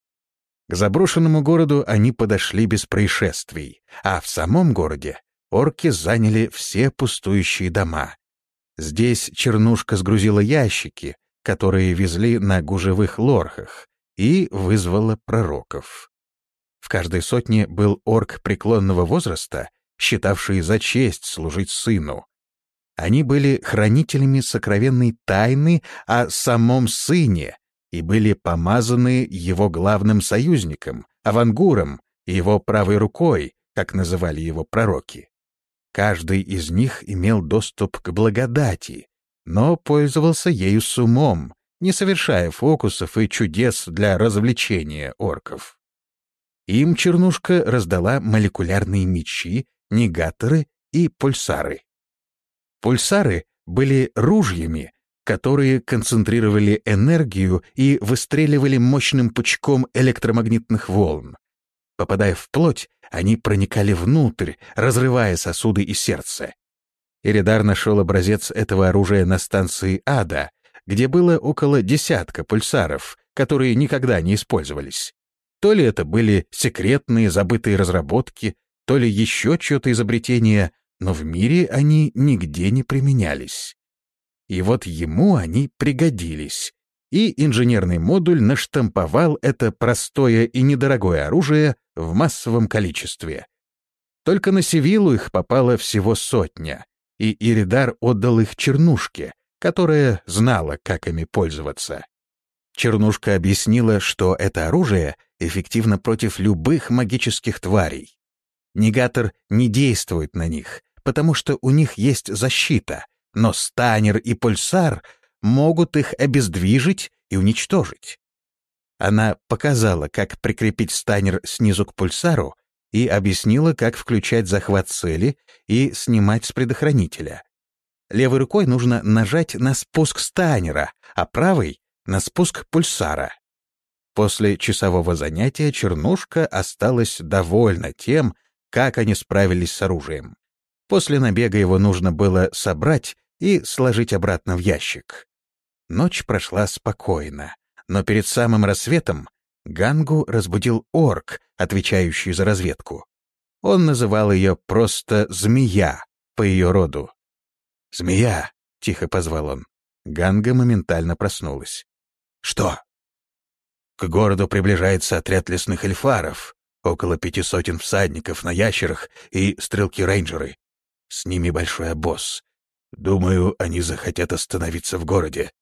К заброшенному городу они подошли без происшествий, а в самом городе орки заняли все пустующие дома. Здесь Чернушка сгрузила ящики, которые везли на гужевых лорхах, и вызвала пророков. В каждой сотне был орк преклонного возраста, считавший за честь служить сыну. Они были хранителями сокровенной тайны о самом сыне и были помазаны его главным союзником, Авангуром, и его правой рукой, как называли его пророки. Каждый из них имел доступ к благодати, но пользовался ею с умом, не совершая фокусов и чудес для развлечения орков. Им Чернушка раздала молекулярные мечи, негаторы и пульсары. Пульсары были ружьями, которые концентрировали энергию и выстреливали мощным пучком электромагнитных волн. Попадая в плоть, они проникали внутрь, разрывая сосуды и сердце. Иридар нашел образец этого оружия на станции Ада, где было около десятка пульсаров, которые никогда не использовались. То ли это были секретные забытые разработки, то ли еще чье-то изобретение, но в мире они нигде не применялись. И вот ему они пригодились, и инженерный модуль наштамповал это простое и недорогое оружие в массовом количестве. Только на Севиллу их попало всего сотня, и Иридар отдал их Чернушке, которая знала, как ими пользоваться. Чернушка объяснила, что это оружие эффективно против любых магических тварей. Негатор не действует на них, потому что у них есть защита, но станер и пульсар могут их обездвижить и уничтожить. Она показала, как прикрепить станер снизу к пульсару, и объяснила, как включать захват цели и снимать с предохранителя. Левой рукой нужно нажать на спуск станера, а правой — на спуск пульсара. После часового занятия Чернушка осталась довольна тем, как они справились с оружием. После набега его нужно было собрать и сложить обратно в ящик. Ночь прошла спокойно, но перед самым рассветом Гангу разбудил орк, отвечающий за разведку. Он называл ее просто «Змея» по ее роду. «Змея!» — тихо позвал он. Ганга моментально проснулась. «Что?» «К городу приближается отряд лесных эльфаров, около пяти сотен всадников на ящерах и стрелки-рейнджеры. С ними большой обоз. Думаю, они захотят остановиться в городе».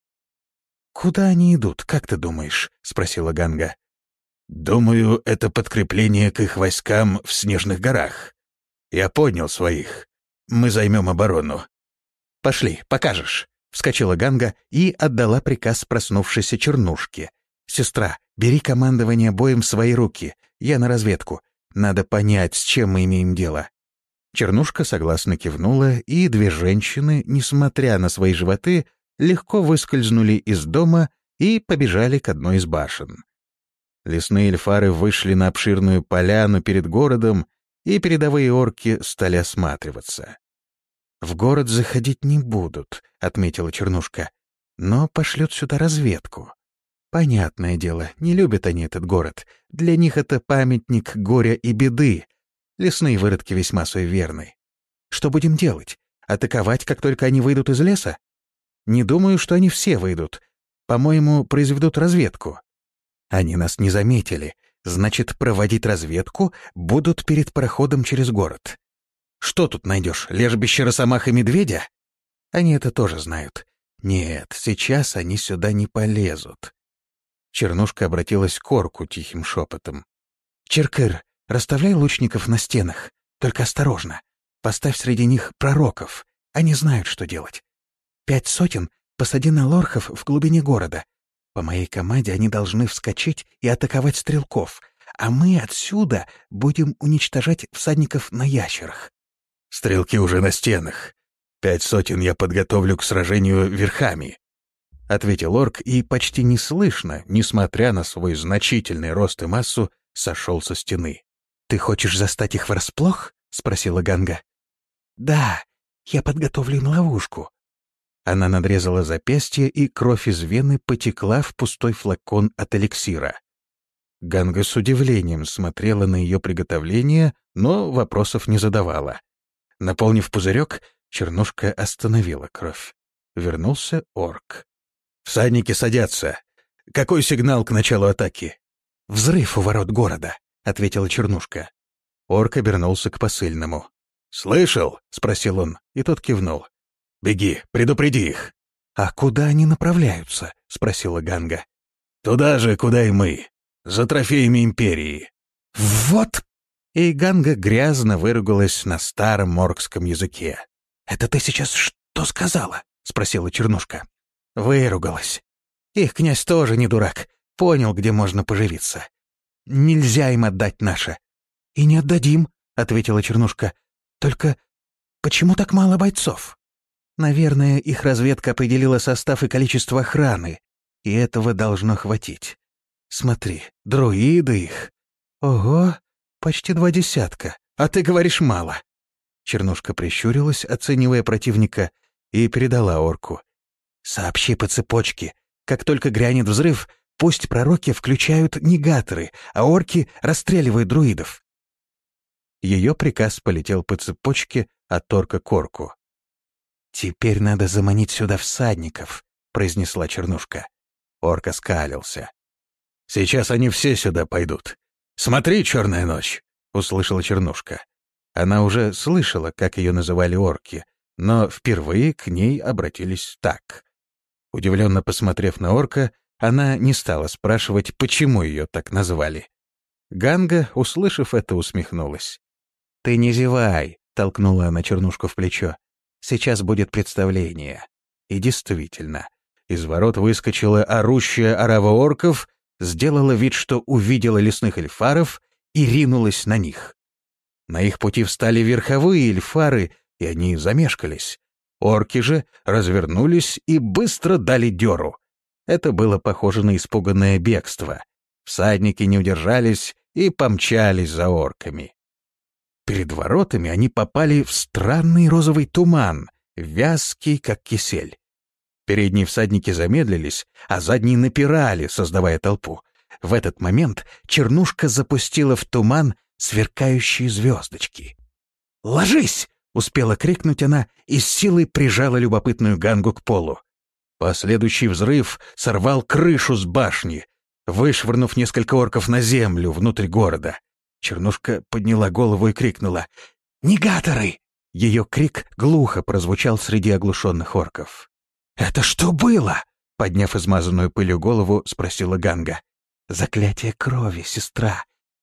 «Куда они идут, как ты думаешь?» — спросила Ганга. «Думаю, это подкрепление к их войскам в Снежных горах. Я поднял своих. Мы займем оборону». «Пошли, покажешь», — вскочила Ганга и отдала приказ проснувшейся Чернушке. «Сестра, бери командование боем в свои руки. Я на разведку. Надо понять, с чем мы имеем дело». Чернушка согласно кивнула, и две женщины, несмотря на свои животы, легко выскользнули из дома и побежали к одной из башен. Лесные эльфары вышли на обширную поляну перед городом, и передовые орки стали осматриваться. «В город заходить не будут», — отметила Чернушка, — «но пошлют сюда разведку. Понятное дело, не любят они этот город. Для них это памятник горя и беды. Лесные выродки весьма суеверны. Что будем делать? Атаковать, как только они выйдут из леса? Не думаю, что они все выйдут. По-моему, произведут разведку. Они нас не заметили. Значит, проводить разведку будут перед проходом через город. Что тут найдешь? Лежбище росомах и медведя? Они это тоже знают. Нет, сейчас они сюда не полезут». Чернушка обратилась к орку тихим шепотом. «Черкыр, расставляй лучников на стенах. Только осторожно. Поставь среди них пророков. Они знают, что делать. Пять сотен посади на лорхов в глубине города. По моей команде они должны вскочить и атаковать стрелков, а мы отсюда будем уничтожать всадников на ящерах». «Стрелки уже на стенах. Пять сотен я подготовлю к сражению верхами», — ответил орк и почти неслышно, несмотря на свой значительный рост и массу, сошел со стены. «Ты хочешь застать их врасплох?» — спросила Ганга. «Да, я подготовлю им ловушку». Она надрезала запястье, и кровь из вены потекла в пустой флакон от эликсира. Ганга с удивлением смотрела на ее приготовление, но вопросов не задавала. Наполнив пузырек, Чернушка остановила кровь. Вернулся орк. «Всадники садятся. Какой сигнал к началу атаки?» «Взрыв у ворот города», — ответила Чернушка. Орк обернулся к посыльному. «Слышал?» — спросил он, и тот кивнул. «Беги, предупреди их». «А куда они направляются?» — спросила Ганга. «Туда же, куда и мы. За трофеями империи». «Вот!» И Ганга грязно выругалась на старом оркском языке. «Это ты сейчас что сказала?» — спросила Чернушка. Выругалась. Их князь тоже не дурак. Понял, где можно поживиться. Нельзя им отдать наше». «И не отдадим», — ответила Чернушка. «Только почему так мало бойцов?» «Наверное, их разведка определила состав и количество охраны, и этого должно хватить. Смотри, друиды их. Ого, почти два десятка, а ты говоришь мало». Чернушка прищурилась, оценивая противника, и передала орку. «Сообщи по цепочке. Как только грянет взрыв, пусть пророки включают негаторы, а орки расстреливают друидов». Ее приказ полетел по цепочке от орка к орку. «Теперь надо заманить сюда всадников», — произнесла Чернушка. Орк оскалился. «Сейчас они все сюда пойдут. Смотри, черная ночь!» — услышала Чернушка. Она уже слышала, как ее называли орки, но впервые к ней обратились так. Удивленно посмотрев на орка, она не стала спрашивать, почему ее так назвали. Ганга, услышав это, усмехнулась. «Ты не зевай», — толкнула она Чернушку в плечо. «Сейчас будет представление». И действительно, из ворот выскочила орущая орава орков, сделала вид, что увидела лесных эльфаров, и ринулась на них. На их пути встали верховые эльфары, и они замешкались. Орки же развернулись и быстро дали дёру. Это было похоже на испуганное бегство. Всадники не удержались и помчались за орками. Перед воротами они попали в странный розовый туман, вязкий, как кисель. Передние всадники замедлились, а задние напирали, создавая толпу. В этот момент Чернушка запустила в туман сверкающие звездочки. «Ложись!» — успела крикнуть она и с силой прижала любопытную Гангу к полу. Последующий взрыв сорвал крышу с башни, вышвырнув несколько орков на землю внутрь города. Чернушка подняла голову и крикнула: «Негаторы!» Ее крик глухо прозвучал среди оглушенных орков. «Это что было?» — подняв измазанную пылью голову, спросила Ганга. «Заклятие крови, сестра».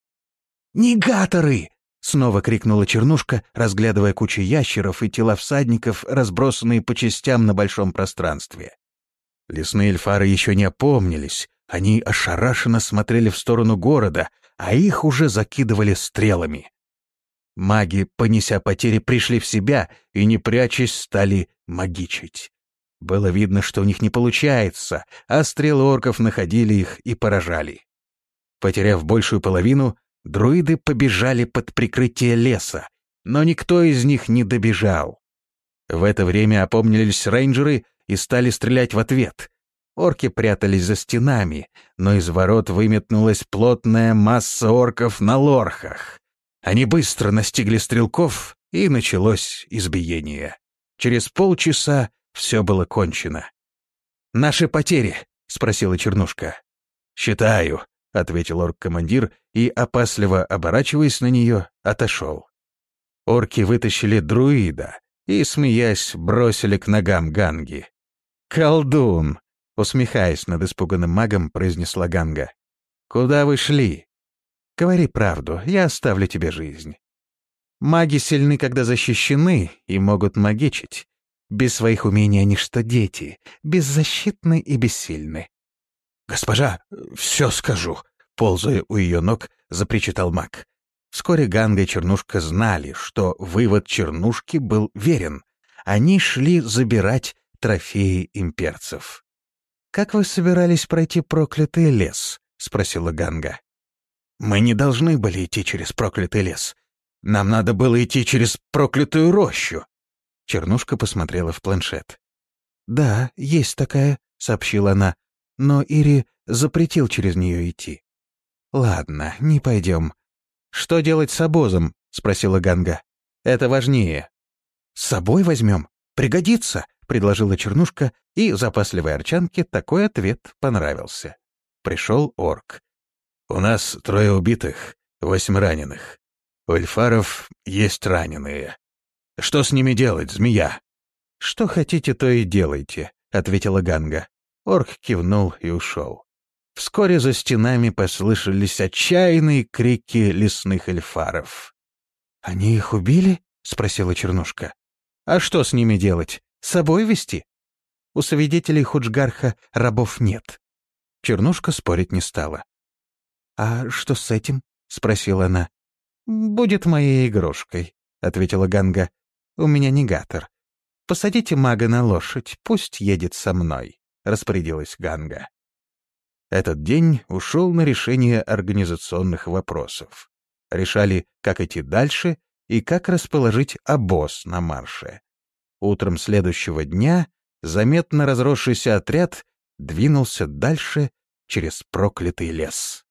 «Негаторы!» — снова крикнула Чернушка, разглядывая кучу ящеров и тела всадников, разбросанные по частям на большом пространстве. Лесные эльфары еще не опомнились, они ошарашенно смотрели в сторону города, а их уже закидывали стрелами. Маги, понеся потери, пришли в себя и, не прячась, стали магичить. Было видно, что у них не получается, а стрелы орков находили их и поражали. Потеряв большую половину, друиды побежали под прикрытие леса, но никто из них не добежал. В это время опомнились рейнджеры и стали стрелять в ответ. Орки прятались за стенами, но из ворот выметнулась плотная масса орков на лорхах. Они быстро настигли стрелков, и началось избиение. Через полчаса все было кончено. «Наши потери?» — спросила Чернушка. «Считаю», — ответил орк-командир и, опасливо оборачиваясь на нее, отошел. Орки вытащили друида и, смеясь, бросили к ногам Ганги. «Колдун!» — усмехаясь над испуганным магом, произнесла Ганга. «Куда вы шли? Говори правду, я оставлю тебе жизнь. Маги сильны, когда защищены, и могут магичить. Без своих умений они что дети, беззащитны и бессильны». «Госпожа, все скажу», — ползая у ее ног, запричитал маг. Вскоре Ганга и Чернушка знали, что вывод Чернушки был верен. Они шли забирать трофеи имперцев. «Как вы собирались пройти проклятый лес?» — спросила Ганга. «Мы не должны были идти через проклятый лес. Нам надо было идти через проклятую рощу». Чернушка посмотрела в планшет. «Да, есть такая», — сообщила она, — «но Ири запретил через нее идти». «Ладно, не пойдем». «Что делать с обозом?» — спросила Ганга. «Это важнее». «С собой возьмем? Пригодится», — предложила Чернушка, и запасливой арчанке такой ответ понравился. Пришел орк. «У нас трое убитых, восемь раненых. У эльфаров есть раненые. Что с ними делать, змея?» «Что хотите, то и делайте», — ответила Ганга. Орк кивнул и ушел. Вскоре за стенами послышались отчаянные крики лесных эльфаров. «Они их убили?» — спросила Чернушка. «А что с ними делать? С собой везти? У свидетелей Худжгарха рабов нет». Чернушка спорить не стала. «А что с этим?» — спросила она. «Будет моей игрушкой», — ответила Ганга. «У меня негатор. Посадите мага на лошадь, пусть едет со мной», — распорядилась Ганга. Этот день ушел на решение организационных вопросов. Решали, как идти дальше и как расположить обоз на марше. Утром следующего дня заметно разросшийся отряд двинулся дальше через проклятый лес.